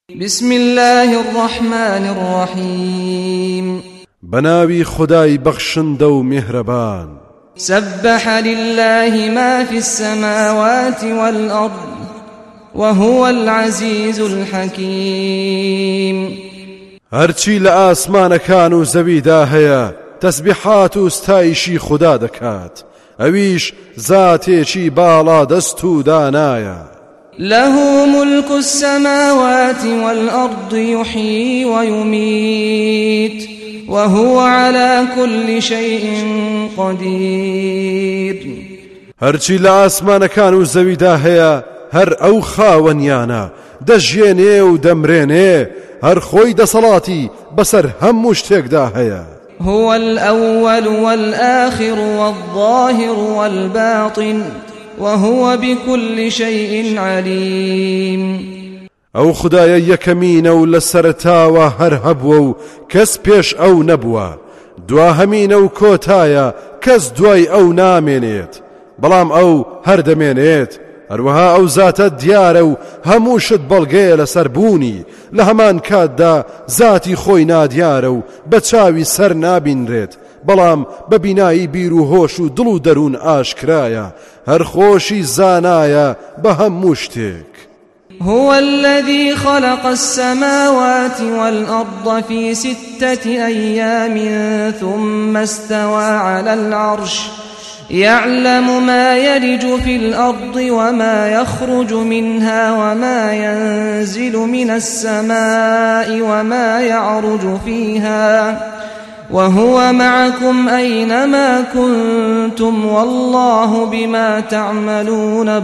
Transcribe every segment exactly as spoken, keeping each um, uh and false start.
بسم الله الرحمن الرحيم بناوي خداي بخشن دو مهربان سبح لله ما في السماوات والأرض وهو العزيز الحكيم هرچی لآسمان كانوا زويدا هيا تسبيحات استايشي خدا دكات اويش ذاتيشي بالا دستو دانايا له ملك السماوات والأرض يحيي ويميت وهو على كل شيء قدير هرچی لآسمان كانوا زويدا هيا هر او خاونيانا دجيني و دمريني هر خوي دا صلاتي بسر هم مشتك دا هيا هو الأول والآخر والظاهر والباطن وهو بكل شيء عليم او خدايا يكمين او لسرتاوا هر هبو كس بيش او نبوا دوا همين او كوتايا كس دواي او نامينيت بلام او هر دمينيت هروها او ذات ديارو هموشت بلغي لسربوني لهمان كادا ذاتي خوينا ديارو بچاوي سر نابين ريت بلام ببناي بيرو هوشو دلو درون آشكرايا هر خوشي زانايا بهم مشتك هو الذي خلق السماوات والأرض في ستة أيام ثم استوى على العرش يعلم ما يلج في الأرض وما يخرج منها وما ينزل من السماء وما يعرج فيها وهو معكم أينما كنتم والله بما تعملون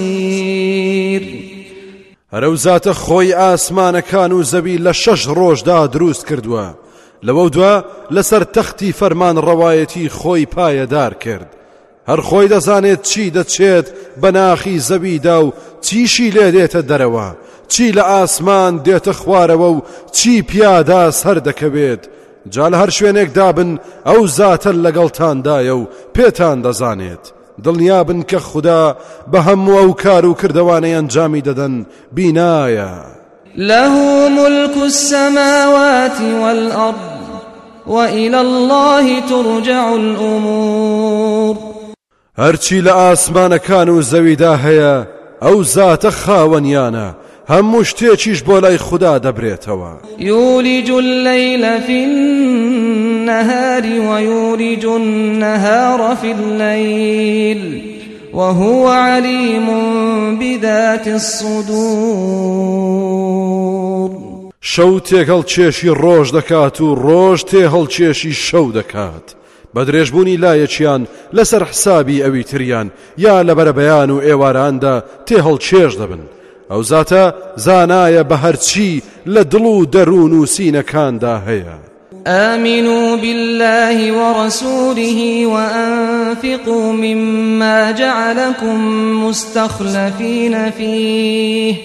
بصير هرو ذات خوي آسمان كانوا زبي لشش روش دا دروست كردوا لو دوا لسر تختي فرمان روايتي خوي پايا دار كرد هر خوي دزانيت چي دچيت بناخي زبي داو چيشي لديت دروا چي لآسمان ديت خواروا چي پيادا سر دكبيت جال هر شوينك دابن او ذات لقلتان دايو پيتان دزانيت دڵنیابن کە خدا بە هەموو ئەو کار و کردوانەی ئەنجامی دەدەن بینایە له ملك السماوات والأرض وإلى الله ترجع الأمور هەرچی لە ئاسمانەکان و زەویدا هەیە ئەو زاتە خاوەنیانە هەموو شتێکیش بۆ لای خدا دەبرێتەوە يولج الليل في النهار ويولج النهار في الليل وهو عليم بذات الصدور شەو تێکەڵ چێشی ڕۆژ دەکات و ڕۆژ تێهەڵ چێشی شەو دەکات بە درێژبوونی لایەکیان لەسەر حسابی ئەوی تریان یا لەبەرە بەیان و ئێواراندا تێهەڵ چێش دەبن ئەو زاتە زانایە بە هەرچی لە دڵ و دەروون و سینەکاندا هەیە آمنوا بالله ورسوله وأنفقوا مما جعلكم مستخلفين فيه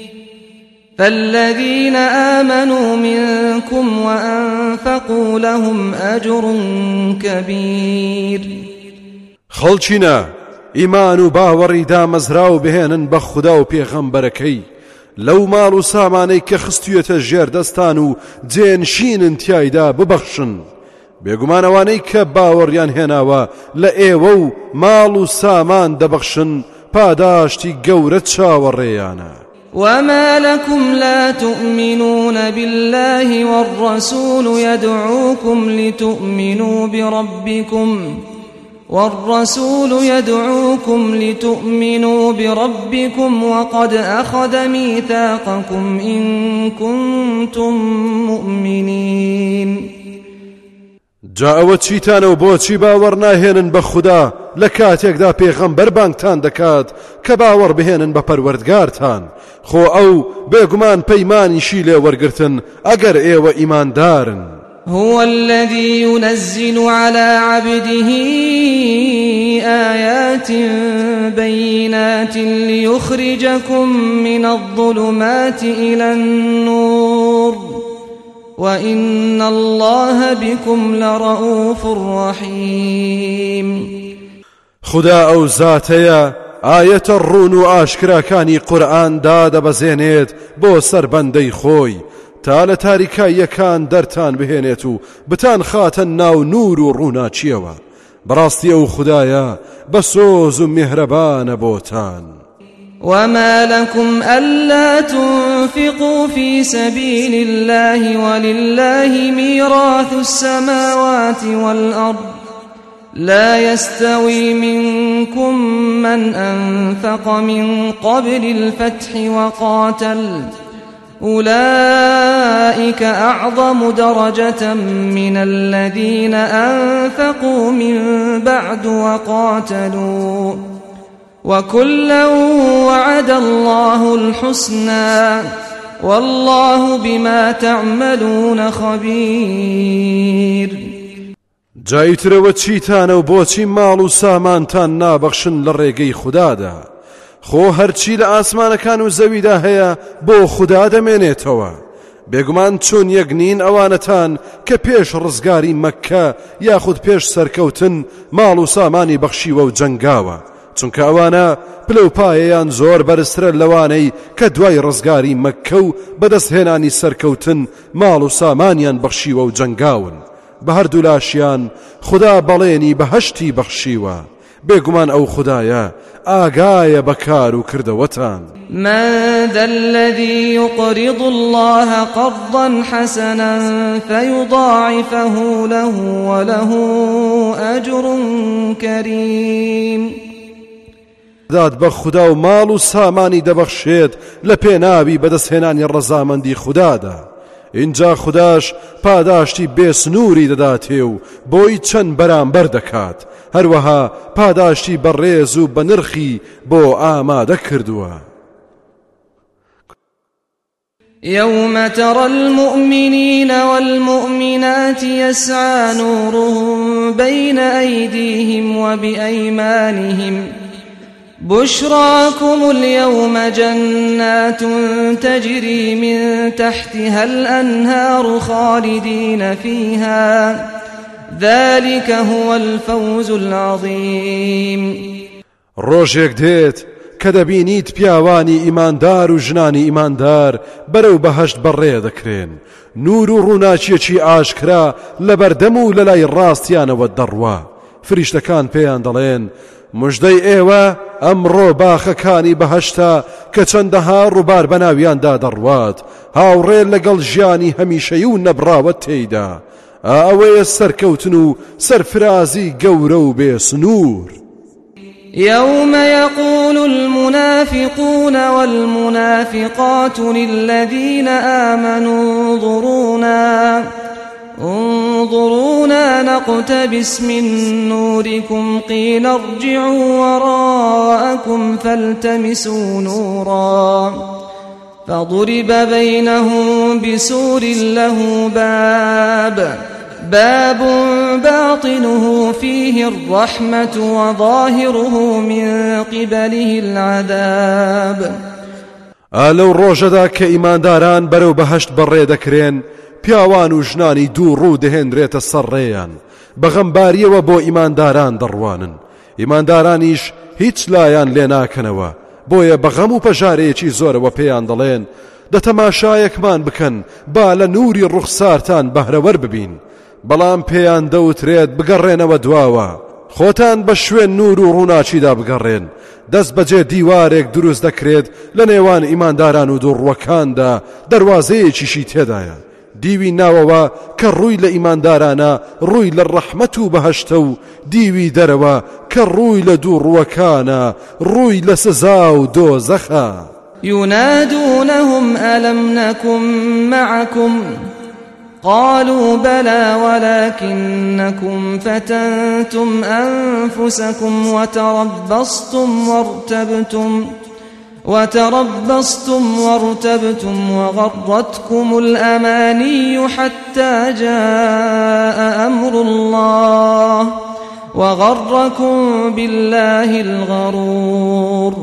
فالذين آمنوا منكم وأنفقوا لهم أجر كبير خەڵچینە ئیمان و باوەڕی دامەزراو بهێنن بە خوددا و پێغەمبەرەکەی لەو ماڵ و سامانەی کە خستوویەتە ژێر دەستان و جێنشینن تیایدا ببەخشن بێگومانەوانەی کە باوەڕیان هێناوە لە ئێوە و ماڵ و سامان دەبەخشن پاداشتی گەورە چاوەڕێیانە وما لكم لا تؤمنون بالله والرسول يدعوكم لتؤمنوا بربكم والرسول يدعوكم لتؤمنوا بربكم وقد أخذ ميثاقكم إن كنتم مؤمنين جاءوە چیتانە و بۆچی باوەڕ ناهێنن بە خوددا لە کاتێکدا پێغەمبەر بانگتان دەکات کە باوەڕ بهێنن بە پەروەردگارتان خۆ ئەو بێگومان پەیمانیشی لێ وەرگرتن ئەگەر ئێوە ئیماندارن هو الذي ينزل على عبده آيات بينات ليخرجكم من الظلمات إلى النور وإن الله بكم لرؤوف رحيم خدا ئەو زاتەیە ئایەتە ڕوون و ئاشکراکانی قورئان دادەبەزێنێت بۆ سەربەندەی خۆی تا لە تاریکاییەکان دەرتان بهێنێت و بتان خاتە ناو نور و ڕووناچیەوە. بەڕاستی ئەو خودایە بە سۆز و میهرەبانە بۆتان. وما لكم ألا تنفقوا في سبيل الله ولله ميراث السماوات والأرض لا يستوي منكم من أنفق من قبل الفتح وقاتل أولئك أعظم درجة من الذين أنفقوا من بعد وقاتلوا وكلا وعد الله الحسنى والله بما تعملون خبير. جایترەوە چیتانە و بۆچی ماڵ و سامانتان نابەخشن لە ڕێگەی خوددادا؟ خۆ هەرچی لە ئاسمانەکان و زەویدا هەیە بۆ خوددا دەمێنێتەوە. بێگومان چۆن یەک نین ئەوانەتان کە پێش ڕزگاری مەککە یاخود پێش سەرکەوتن ماڵ و سامانی بەخشیوە و جەنگاوە، چونکە ئەوانە پلەپایەیان زۆر بەرزترە لەوانەی کە دوای ڕزگاری مەککە و بەدەستهێنانی سەرکەوتن ماڵ و سامانیان بەخشیوە و جەنگاون. بە هەردوو لاشیان خوددا بەڵێنی بەهەشتی بەخشیوە. بێگومان ئەو خوددایە ئاگایە بەکار و کردەوەتان. من ذا الذي يقرض الله قرضا حسنا فيضاعفه له وله أجر كريم. داد بە خوددا و ماڵ و سامانی دەبەخشێت لە پێناوی بەدەستهێنانی ڕەزامەندی خوددادا. اینجا خودداش پاداشتی بێسنووری دەداتێ و بۆی چەند بەرامبەر دەکات، هەروەها پاداشتی بەڕێز و بە نرخی بۆ ئامادە کردووە. يوم ترى المؤمنين والمؤمنات يسعى نورهم بين أيديهم وبأيمانهم بشراكم اليوم جنات تجري من تحتها الأنهار خالدين فيها ذلك هو الفوز العظيم. ڕۆژێک دێت کە دەبینیت پیاوانی ئیماندار و ژنانی ئیماندار بەرەو بەهەشت بەڕێ دەکرێن، نور و ڕووناچیەکی ئاشکرا لە بەردەم و لە لای ڕاستیانەوە دەڕوا. فریشتەکان پێیان دەڵێن مژدەی ئێوە ئەمڕۆ باخەکانی بەهەشتە کە چەندەها ڕووبار بەناویاندا دەڕوات، هاوڕێ لەگەڵ ژیانی هەمیشەیی و نەبراوە تێیدا. ئەوەیە سەرکەوتن و سەرفرازی گەورە و بێسنوور. يوم يقول المنافقون والمنافقات للذين آمنوا انظرونا انظرونا نقتبس من نوركم قيل ارجعوا وراءكم فالتمسوا نورا فضرب بينهم بسور له باب باب باطنه فيه الرحمة وظاهره من قبله العذاب. ئالەو ڕۆژەدا کە ئیمانداران بەرەو بەهەشت بەڕێ دەکرێن، پیاوان و ژنانی دوو ڕوو دەهێنرێتە سەرڕێیان، بەغەمباریەوە بۆ ئیمانداران دەڕوانن. ئیماندارانیش هیچ لایان لێ ناکەنەوە، بۆیە بەغەم و پەژارەیەکی زۆرەوە پێیان دەڵێن دەتەماشایەکمان بکەن با لە نووری ڕوخسارتان بەهرەوەر ببین. بەڵام پێیان دەوترێت بگەڕێنەوە دواوە، خۆتان بە شوێن نور و ڕووناچیدا بگەڕێن. دەست بەجێ دیوارێک دروست دەکرێت لە نێوان ئیمانداران و دووڕوەکاندا، دەواازەیەکیشی تێدایە. دیوی ناوەوە کە ڕووی لە ئیماندارانە ڕووی لە ڕەحمەت و بەهەشتە و دیوی دەرەوە کە ڕووی لە دووڕوەکانە ڕووی لە سزا و دۆزەخە. ينادونهم ألم نكن معكم قالوا بلى ولكنكم فتنتم أنفسكم وتربصتم وارتبتم وتربصتم وارتبتم وغرتكم الأماني حتى جاء أمر الله وغركم بالله الغرور.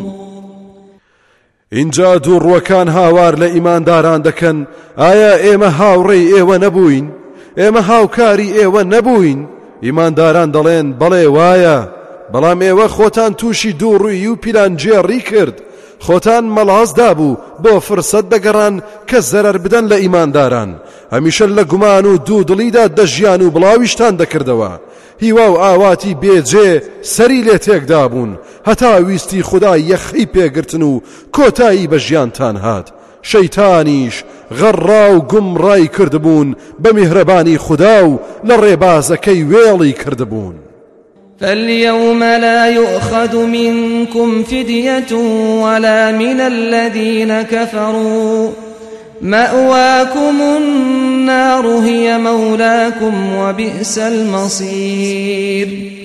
اینجا دووڕوەکان هاوار لە ئیمانداران دەکەن ئایا ئێمە هاوڕێی ئێوە نەبووین؟ ئێمە هاوکاری ئێوە نەبووین؟ ئیمانداران دەڵێن بەڵێ وایە، بەڵام ئێوە خۆتان تووشی دووڕووی و پیلانجێڕی کرد خۆتان مەڵاز دابوو بۆ فرسەت دەگەڕان کە زەرەر بدەن لە ئیمانداران هەمیشە لە گومان و دوودڵیدا دەژیان و بڵاویشتان دەکردەوە هیوا و ئاواتی بێجێ سەری لێ تێکدا بوون هەتا ویستی خوددا یەخی پێگرتن و کۆتایی بە ژیانتان هات شەیتانیش غەڕا و گومڕای کردبوون بە میهرەبانی خوددا و لە ڕێبازەکەی وێڵی کردبوون. فاليوم لا يؤخذ منكم فدية ولا من الذين كفروا مأواكم النار هي مولاكم وبئس المصير.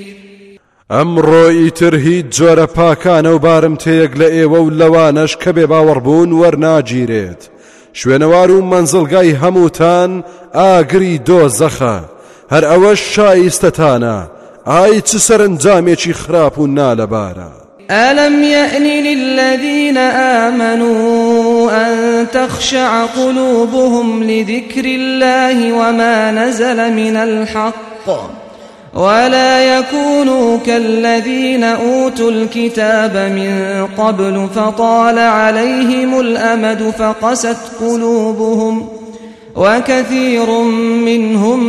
ئەمڕۆ ئیتر هیچ جۆرە پاکانە و بارمتەیەک لە ئێوە و لەوانەش کە بێ باوەڕبوون وەرناگیرێت شوێنەوار و مەنزڵگای هەمووتان ئاگری دۆزەخە هەر ئەوەش شایستەتانە ئای چ سەرنجامێکی خراپ و نالەبارە. ألم يأن للذين آمنوا أن تخشع قلوبهم لذكر الله وما نزل من الحق ولا يكونوا كالذين أوتوا الكتاب من قبل فطال عليهم الأمد فقست قلوبهم وكثير منهم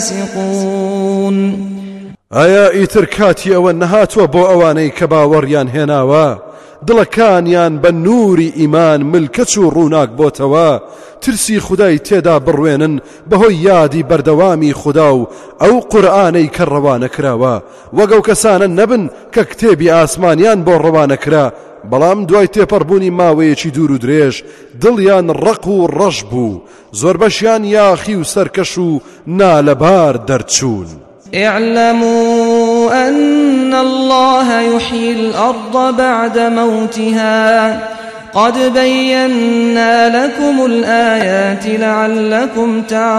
فاسقون. ئایا ئیتر کاتی ئەوە نەهاتووە بۆ ئەوانەی کە باوەڕیان هێناوە دڵەکانیان بە نووری ئیمان ملکەچ و ڕووناک بۆتەوە ترسی خودای تێدا بڕوێنن بەهۆی یادی بەردەوامی خوددا و ئەو قورئانەی کە ڕەوانە کراوە وەگەو کەسانە نەبن کە کتێبی ئاسمانیان بۆ ڕەوانە کرا بەڵام دوای تێپەڕبوونی ماوەیەکی دوور و درێژ دڵیان ڕق و ڕەش بوو زۆر بەشیان یاخی و سەرکەش و نالەبار دەرچوون. اعلموا أن الله يحيي الأرض بعد موتها قد بينا لكم الآيات لعلكم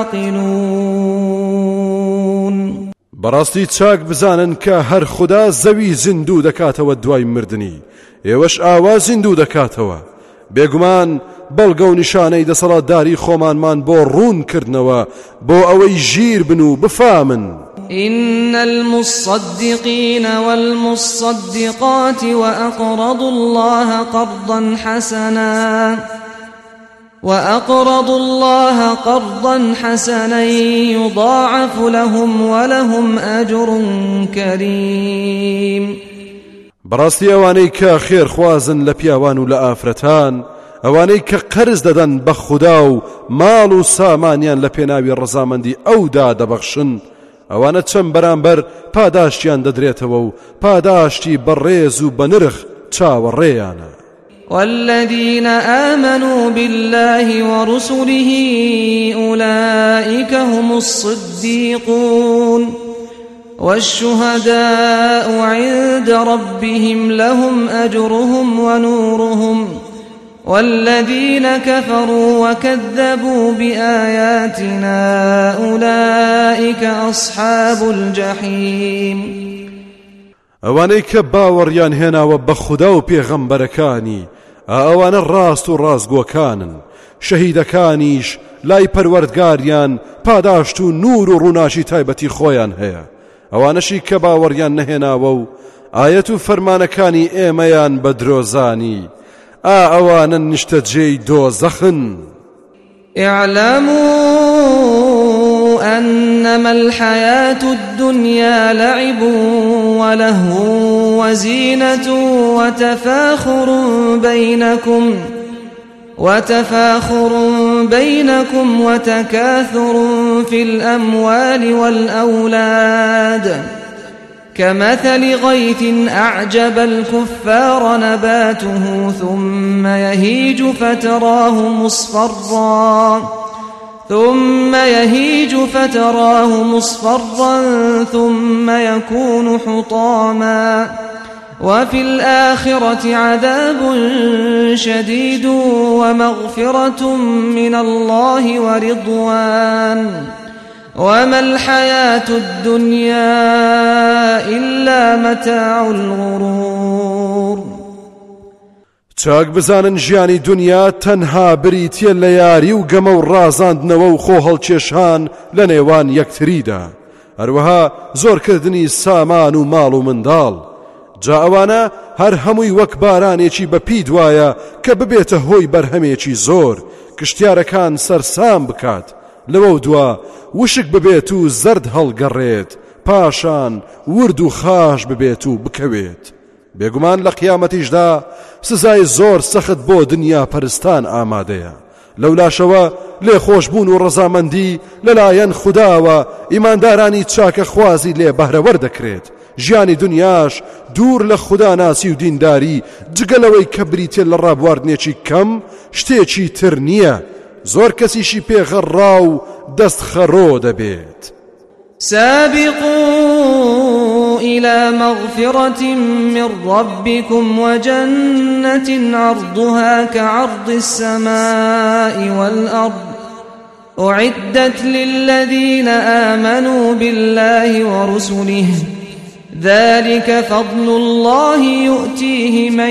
تعقلون. بەڕاستی چاک بزانن کە هەر خوددا زەوی زیندوو دەکاتەوە دوای مردنی ئێوەش ئاوا زیندوو دەکاتەوە بێگومان بەڵگە و نیشانەی دەسەڵاتداری خۆمانمان بۆ ڕوون کردنەوە بۆ ئەوەی ژیر بن و بفامن. إن المصدقين والمصدقات وأقرضوا الله قرضا حسنا وأقرضوا الله قرضا حسنا يضاعف لهم ولهم أجر كريم. بەڕاستی ئەوانەی کە خێر خوازن لە پیاوان و لە ئافرەتان ئەوانەی کە قەرز دەدەن بە خوددا و ماڵ و سامانیان لە پێناوی ڕەزامەندی ئەودا دەبەخشن ئەوانە چەند بەرامبەر پاداشتیان دەدرێتەوە و پاداشتی بەڕێز و بەنرخ چاوەڕێیانە. والذين آمنوا بالله ورسله أولئك هم الصديقون والشهداء عند ربهم لهم أجرهم ونورهم والذين كفروا وكذبوا بآياتنا أولئك أصحاب الجحيم. ئەوانەی کە باوەڕیان هێناوە بە خوددا و پێغەمبەرەکانی ئەوانە ڕاست و ڕاستگۆکانن شەهیدەکانیش لای پەروەردگاریان پاداشت و نور و ڕووناچی تایبەتی خۆیان هەیە ئەوانەشی کە باوەڕیان نەهێناوە و ئایەت و فەرمانەکانی ئێمەیان بە درۆزانی ئا ئەوانە نیشتەجێی دۆزەخن. اعلموا أنما الحياة الدنيا لعب ولهو وزينة وتفاخر بينكم وتفاخر بينكم وتكاثر في الأموال والأولاد كمثل غيث أعجب الكفار نباته ثم يهيج فتراه مصفرا ثم يهيج فتراه مصفرا ثم يكون حطاما وفي الآخرة عذاب شديد ومغفرة من الله ورضوان وما الحياة الدنيا إلا متاع الغرور. چاک بزانن ژیانی دنیا تەنها بریتیە لە یاری و گەمە و ڕازاندنەوە و خۆ هەڵکێشان لە نێوان یەکتریدا هەروەها زۆرکردنی سامان و ماڵ و منداڵ جا ئەوانە هەر هەمووی وەک بارانێکی بەپی دوایە کە ببێتە هۆی بەرهەمێکی زۆر کشتیارەکان سەرسام بکات لەوە دوا وشک ببێت و زەرد هەڵگەڕێت پاشان ورد و خاش ببێت و بکەوێت بێگومان لە قیامەتیشدا سزای زۆر سەخت بۆ دنیا پەرستان ئامادەیە لەولاشەوە لێخۆشبوون و ڕەزامەندی لەلایەن خودداوە ئیماندارانی چاکە خوازی لێ بەهرەوەر دەکرێت ژیانی دنیاش دوور لە خوداناسی و دینداری جگەلەوەی کە بریتێ لە ڕابواردنێکی کەم شتێکی تر نییە زۆر کەسیشی پێغەڕا و دەست خەڕۆ دەبێت سابقوا إلى مغفرة من ربكم وجنة عرضها كعرض السماء والأرض أعدت للذين آمنوا بالله ورسله ذلك فضل الله يؤتيه من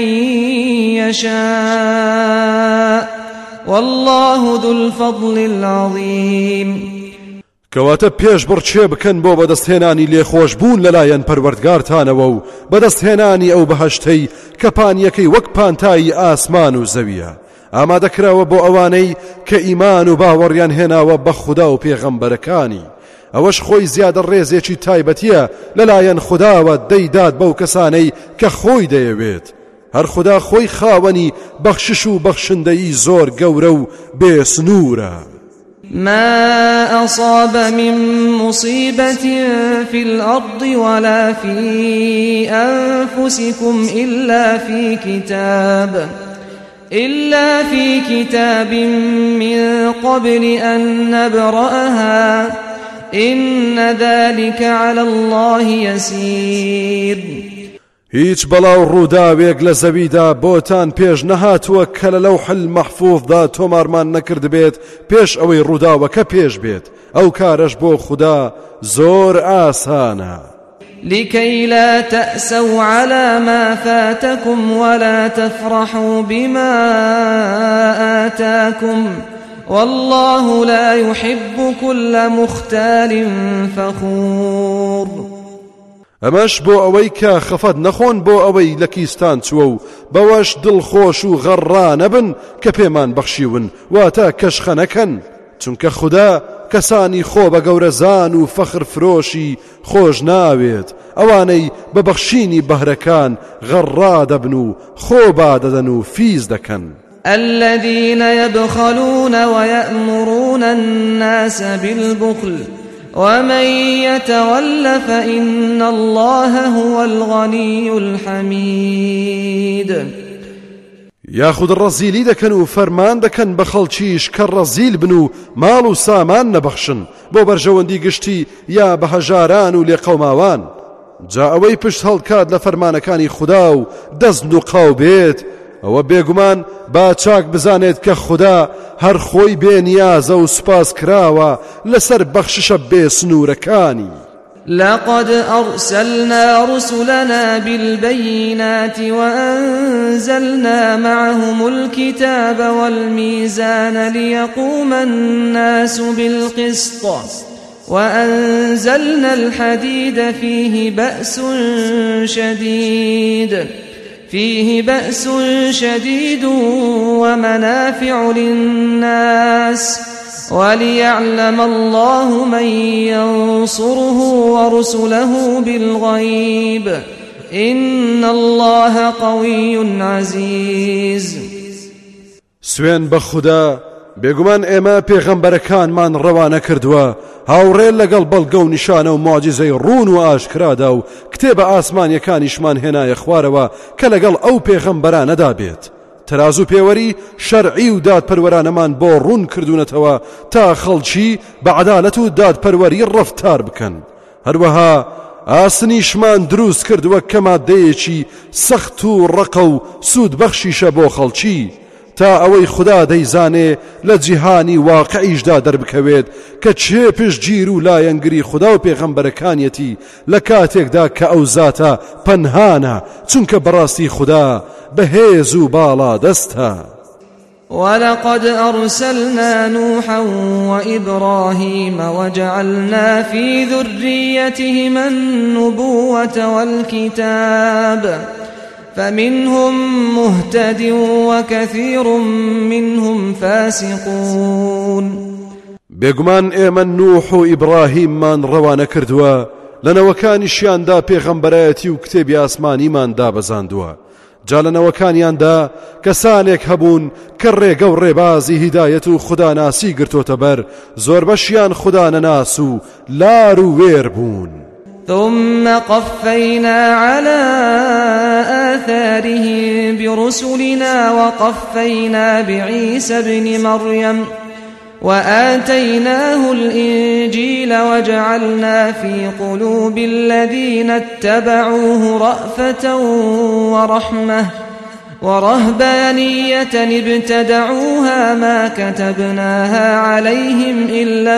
يشاء والله ذو الفضل العظيم کەواتە پێش بڕچێ بکەن بۆ بەدەستهێنانی لێخۆشبوون لەلایەن پەروەردگارتانەوە و بەدەستهێنانی ئەو بەهەشتەی کە پانیەکەی وەک پانتایی ئاسمان و زەویە ئامادەکراوە بۆ ئەوانەی کە ئیمان و باوەڕیان هێناوە بە خوددا و پێغەمبەرەکانی ئەوەش خۆی زیادە ڕێزێکی تایبەتیە لەلایەن خودداوە دەیدات بەو کەسانەی کە خۆی دەیەوێت هەر خوددا خۆی خاوەنی بەخشش و بەخشندەیی زۆر گەورە و بێسنوورە ما أصاب من مصيبة في الأرض ولا في أنفسكم إلا في كتاب إلا في كتاب من قبل أن نبرأها إن ذلك على الله يسير هیچ بەڵاو ڕووداوێک لە زەویدا بۆتان پێش نەهاتووە کە لە لەوح المەحفوظدا تۆمارمان نەکرد بێت پێش ئەوەی ڕووداوەکە پێش بێت ئەو کارەش بۆ خوددا زۆر ئاسانە لكي لا تأسوا على ما فاتكم ولا تفرحوا بما آتاكم والله لا يحب كل مختال فخور ئەمەش بۆ ئەوەی کە خەفەت نەخۆن بۆ ئەوەی لە کیستان چووە و بەوەش دڵخۆش و غەڕا نەبن کە پێمان بەخشیون واتە کەشخە نەکەن چونکە خوددا کەسانی خۆ بە گەورەزان و فەخر فرۆشی خۆش ناوێت ئەوانەی بە بەخشینی بەهرەکان غەڕا دەبن و خۆ بادەدەن و فیز دەکەن الذين يبخلون ويأمرون الناس بالبخل ومن يتول فإن الله هو الغني الحميد یاخود ڕەزیلی دەکەن و فەرمان دەکەن بە خەڵکیش کە ڕەزیل بن و ماڵ و سامان نەبەخشن بۆ بەرژەوەندی گشتی یا بە هەژاران و لێقەوماوان جا ئەوەی پشت هەڵکات لە فەرمانەکانی خوددا و دەست و قاو بێت ئەوە بێگومان با چاک بزانێت کە خوددا هەر خۆی بێنیازە و سوپاس کراوە لەسەر بەخششە بێ سنوورەکانی لقد أرسلنا رسلنا بالبينات وأنزلنا معهم الكتاب والميزان ليقوم الناس بالقسط وأنزلنا الحديد فيه بأس شديد فيه بأس شديد ومنافع للناس وليعلم الله من ينصره ورسله بالغيب إن الله قوي عزيز سوێن بە خوددا بێگومان ئێمە پێغەمبەرەکانمان ڕەوانە کردووە هاوڕێ لەگەڵ بەڵگە و نیشانە و معجزەی ڕوون و ئاشکرادا و کتێبە ئاسمانیەکانیشمان هێنایە خوارەوە کە لەگەڵ ئەو پێغەمبەرانەدا بێت تەراز و پێوەری شەرعی و دادپەروەرانەمان بۆ ڕوون کردوونەتەوە تا خەڵکی بە عەدالەت و دادپەروەری ڕەفتار بکەن هەروەها ئاسنیشمان دروست کردووە کە مادەیەکی سەخت و ڕقە و سوود بەخشیشە بۆ خەڵکی تا ئەوەی خوددا دەیزانێ لە جیهانی واقعیشدا دەربکەوێت کە چێ پشتگیر و لایەنگری خوددا و پێغەمبەرەکانیەتی لە کاتێکدا کە ئەو زاتە پەنهانە چونکە بەڕاستی خوددا بەهێز و باڵا دەستە ولقد أرسلنا نوحا وإبراهيم وجعلنا في ذريتهما النبوة والكتاب فمنهم مهتد وكثير منهم فاسقون. بێگومان ئێمە نوح و ئیبراهیممان ڕەوانە کردووە لەنەوەکانیشیاندا پێغەمبەرایەتی و کتێبی ئاسمانیمان دابەزاندووە. جا لەنەوەکانیاندا کەسانێک هەبوون کە ڕێگە و ڕێبازی هیدایەت و خوداناسی گرتۆتە بەر، زۆر بەشیان خوددا نەناس و لار و وێر بوون. ثم قفينا على آثارهم برسلنا وقفينا بعيسى ابن مريم وآتيناه الإنجيل وجعلنا في قلوب الذين اتبعوه رأفة ورحمة ورهبانية ابتدعوها ما كتبناها عليهم إلا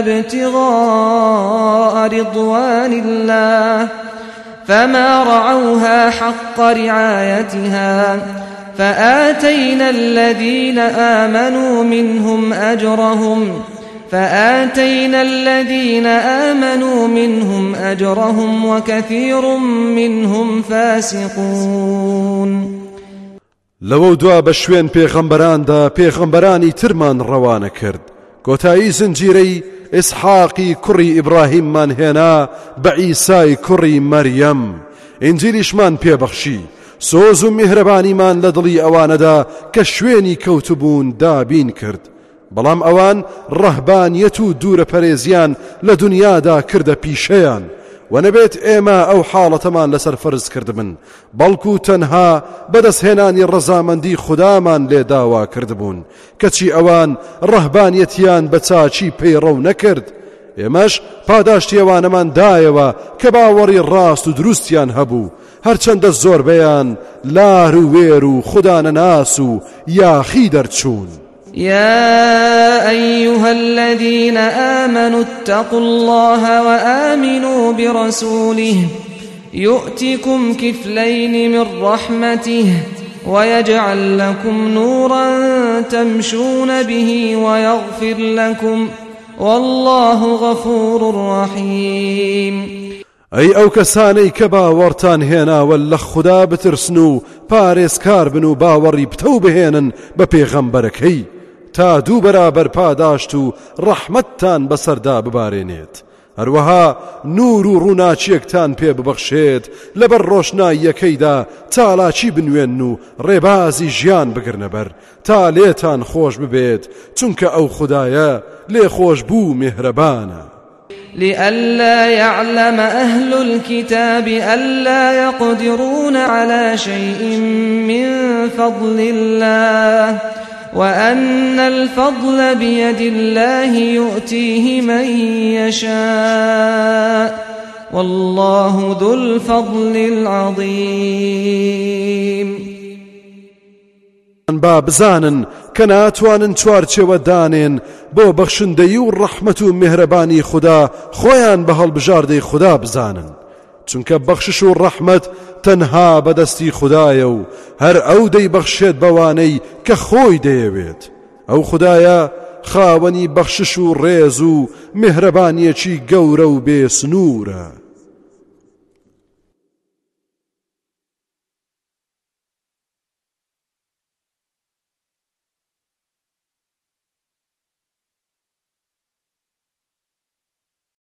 ابتغاء رضوان الله فما رعوها حق رعايتها فآتينا الذين آمنوا منهم أجرهم فآتينا الذين آمنوا منهم أجرهم وكثير منهم فاسقون. لەوە دوا بە شوێن پێغەمبەراندا پێغەمبەرانی ترمان ڕەوانە کرد. کۆتایی زنجیرەی ئیسحاقی کوڕی ئیبراهیممان هێنا بە عیسای کوڕی مەریەم. ئینجیلیشمان پێبەخشی. سۆز و میهرەبانیمان لە دڵی ئەوانەدا کە شوێنی کەوتبوون دابین کرد. بەڵام ئەوان ڕەهبانیەت و دوورە پەرێزیان لە دنیادا کردە پیشەیان و نەبێت ئێمە ئەو حاڵەتەمان لەسەر فەرز کردبن، بەڵکو تەنها بەدەستهێنانی ڕەزامەندی خودامان لێ داوا کردبوون، کەچی ئەوان ڕەهبانیەتیان بە چاچی پەیڕەو نەکرد. ئێمەش پاداشتی ئەوانەمان دایەوە کە باوەڕی ڕاست و دروستیان هەبوو، هەرچەندە زۆربەیان لار و وێر و خودانەناس و یاخی دەرچوون. يا أيها الذين آمنوا اتقوا الله وآمنوا برسوله يؤتكم كفلين من رحمته ويجعل لكم نورا تمشون به ويغفر لكم والله غفور رحيم. ئەی ئەو کەسانەی کە باوەڕتان هێناوە لە خوددا بترسن و پارێزکار بن و باوەڕی پتە بهێنن بە پێغەمبەرەکەی تا دوو بەرابەر پاداشت و ڕەحمەتتان بەسەردا ببارێنێت، هەروەها نور و ڕووناچیەکتان پێ ببەخشێت لەبەر ڕۆشناییەکەیدا چالاکی بنوێن و ڕێبازی ژیان بگرنە بەر تا لێتان خۆش ببێت، چونکە ئەو خودایە لێ خۆش بوو میهرەبانە. لئلا يعلم أهل الكتاب ألا يقدرون على شيء من فضل الله وأن الفضل بيد الله يؤتيه من يشاء والله ذو الفضل العظيم. با بزانن کە ناتوانن چوارچێوە دانێن بۆ بەخشندەیی و ڕەحمەت و میهرەبانی خوددا خۆیان بە هەڵبژاردەی خوددا بزانن، چونکە بەخشش و ڕەحمەت تەنها بەدەستی خوددایە و هەر ئەو دەیبەخشێت بەوانەی کە خۆی دەیەوێت. ئەو خوددایە خاوەنی بەخشش و ڕێز و میهرەبانیەکی گەورە و بێسنوورە.